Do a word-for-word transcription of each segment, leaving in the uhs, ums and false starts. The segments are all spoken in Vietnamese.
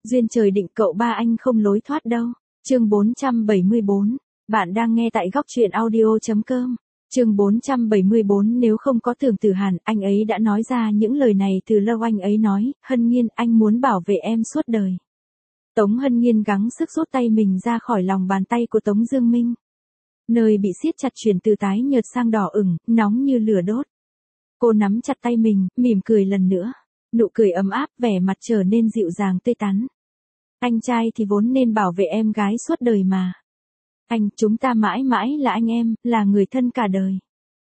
Duyên trời định cậu ba anh không lối thoát đâu. Chương bốn trăm bảy mươi bốn. Bạn đang nghe tại góc truyện audio chấm com. Chương bốn trăm bảy mươi bốn. Nếu không có Tưởng Tử Hàn, anh ấy đã nói ra những lời này từ lâu. Anh ấy nói, Hân Nhiên, anh muốn bảo vệ em suốt đời. Tống Hân Nhiên gắng sức rút tay mình ra khỏi lòng bàn tay của Tống Dương Minh. Nơi bị siết chặt chuyển từ tái nhợt sang đỏ ửng, nóng như lửa đốt. Cô nắm chặt tay mình, mỉm cười lần nữa. Nụ cười ấm áp, vẻ mặt trở nên dịu dàng tươi tắn. Anh trai thì vốn nên bảo vệ em gái suốt đời mà. Anh, chúng ta mãi mãi là anh em, là người thân cả đời.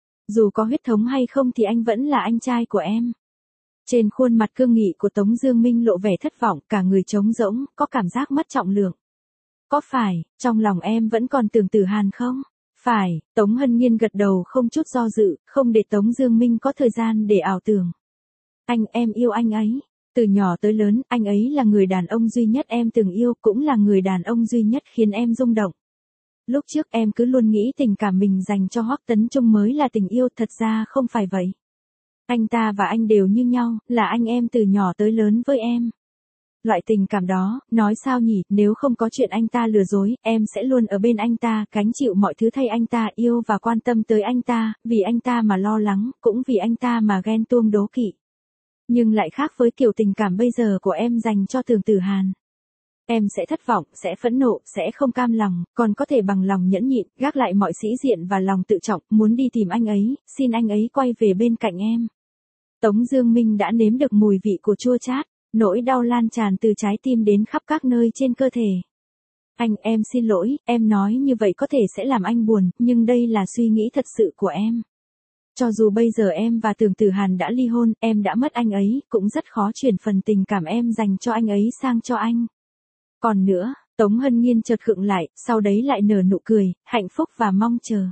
Dù có huyết thống hay không thì anh vẫn là anh trai của em. Trên khuôn mặt cương nghị của Tống Dương Minh lộ vẻ thất vọng, cả người trống rỗng, có cảm giác mất trọng lượng. Có phải, trong lòng em vẫn còn Tưởng Tử Hàn không? Phải, Tống Hân Nhiên gật đầu không chút do dự, không để Tống Dương Minh có thời gian để ảo tưởng. Anh, em yêu anh ấy. Từ nhỏ tới lớn, anh ấy là người đàn ông duy nhất em từng yêu, cũng là người đàn ông duy nhất khiến em rung động. Lúc trước em cứ luôn nghĩ tình cảm mình dành cho Hoắc Tấn Trung mới là tình yêu, thật ra không phải vậy. Anh ta và anh đều như nhau, là anh em từ nhỏ tới lớn với em. Loại tình cảm đó, nói sao nhỉ, nếu không có chuyện anh ta lừa dối, em sẽ luôn ở bên anh ta, gánh chịu mọi thứ thay anh ta, yêu và quan tâm tới anh ta, vì anh ta mà lo lắng, cũng vì anh ta mà ghen tuông đố kỵ. Nhưng lại khác với kiểu tình cảm bây giờ của em dành cho Tưởng Tử Hàn. Em sẽ thất vọng, sẽ phẫn nộ, sẽ không cam lòng, còn có thể bằng lòng nhẫn nhịn, gác lại mọi sĩ diện và lòng tự trọng, muốn đi tìm anh ấy, xin anh ấy quay về bên cạnh em. Tống Dương Minh đã nếm được mùi vị của chua chát, nỗi đau lan tràn từ trái tim đến khắp các nơi trên cơ thể. Anh, em xin lỗi, em nói như vậy có thể sẽ làm anh buồn, nhưng đây là suy nghĩ thật sự của em. Cho dù bây giờ em và Tưởng Tử Hàn đã ly hôn, em đã mất anh ấy, cũng rất khó chuyển phần tình cảm em dành cho anh ấy sang cho anh. Còn nữa, Tống Hân Nhiên chợt khựng lại, sau đấy lại nở nụ cười, hạnh phúc và mong chờ.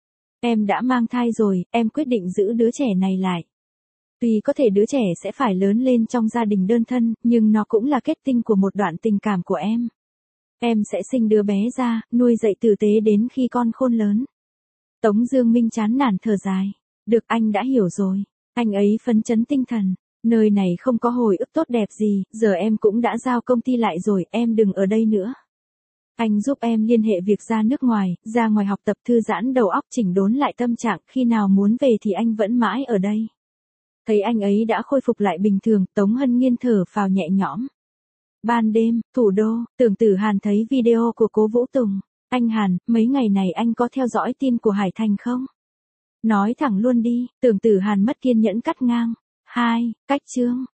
Em đã mang thai rồi, em quyết định giữ đứa trẻ này lại. Tuy có thể đứa trẻ sẽ phải lớn lên trong gia đình đơn thân, nhưng nó cũng là kết tinh của một đoạn tình cảm của em. Em sẽ sinh đứa bé ra, nuôi dạy tử tế đến khi con khôn lớn. Tống Dương Minh chán nản thở dài. Được, anh đã hiểu rồi. Anh ấy phấn chấn tinh thần. Nơi này không có hồi ức tốt đẹp gì, giờ em cũng đã giao công ty lại rồi, em đừng ở đây nữa. Anh giúp em liên hệ việc ra nước ngoài, ra ngoài học tập thư giãn đầu óc, chỉnh đốn lại tâm trạng, khi nào muốn về thì anh vẫn mãi ở đây. Thấy anh ấy đã khôi phục lại bình thường, Tống Hân Nhiên thở phào nhẹ nhõm. Ban đêm, thủ đô, Tưởng Tử Hàn thấy video của Cố Vũ Tùng. Anh Hàn, mấy ngày này anh có theo dõi tin của Hải Thành không? Nói thẳng luôn đi, Tưởng Tử Hàn mất kiên nhẫn cắt ngang. Hai, cách chương,